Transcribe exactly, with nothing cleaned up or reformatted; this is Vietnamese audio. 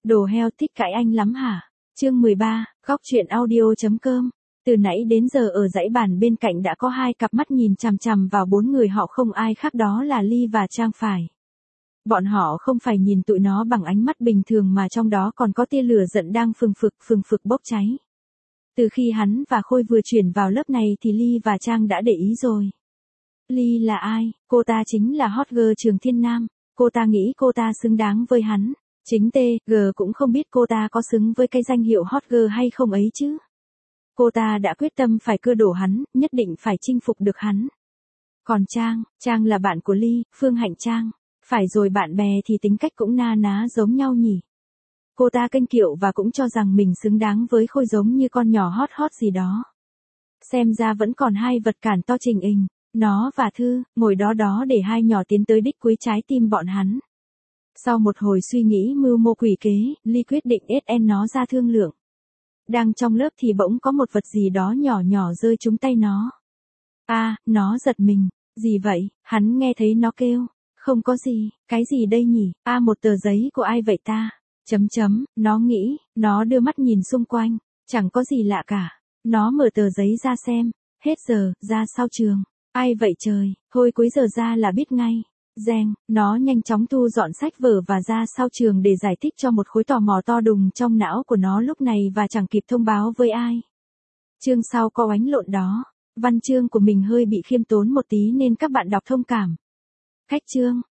Đồ heo thích cãi anh lắm hả? Chương mười ba, góc truyện audio.com. Từ nãy đến giờ ở dãy bàn bên cạnh đã có hai cặp mắt nhìn chằm chằm vào bốn người họ, không ai khác đó là Ly và Trang phải. Bọn họ không phải nhìn tụi nó bằng ánh mắt bình thường mà trong đó còn có tia lửa giận đang phừng phực phừng phực bốc cháy. Từ khi hắn và Khôi vừa chuyển vào lớp này thì Ly và Trang đã để ý rồi. Ly là ai? Cô ta chính là hot girl trường Thiên Nam. Cô ta nghĩ cô ta xứng đáng với hắn. Chính T, G cũng không biết cô ta có xứng với cái danh hiệu hot girl hay không ấy chứ. Cô ta đã quyết tâm phải cưa đổ hắn, nhất định phải chinh phục được hắn. Còn Trang, Trang là bạn của Ly, Phương Hạnh Trang. Phải rồi, bạn bè thì tính cách cũng na ná giống nhau nhỉ. Cô ta kênh kiệu và cũng cho rằng mình xứng đáng với Khôi giống như con nhỏ hot hot gì đó. Xem ra vẫn còn hai vật cản to trình hình, nó và Thư, ngồi đó đó để hai nhỏ tiến tới đích cuối trái tim bọn hắn. Sau một hồi suy nghĩ mưu mô quỷ kế, Ly quyết định ét en nó ra thương lượng. Đang trong lớp thì bỗng có một vật gì đó nhỏ nhỏ rơi trúng tay nó. A, à, nó giật mình. Gì vậy? Hắn nghe thấy nó kêu. Không có gì, cái gì đây nhỉ? A à, một tờ giấy của ai vậy ta? Chấm chấm, nó nghĩ, nó đưa mắt nhìn xung quanh. Chẳng có gì lạ cả. Nó mở tờ giấy ra xem. Hết giờ, ra sau trường. Ai vậy trời? Thôi cuối giờ ra là biết ngay. Reng, nó nhanh chóng thu dọn sách vở và ra sau trường để giải thích cho một khối tò mò to đùng trong não của nó lúc này và chẳng kịp thông báo với ai. Chương sau có oánh lộn đó. Văn chương của mình hơi bị khiêm tốn một tí nên các bạn đọc thông cảm. Cách chương,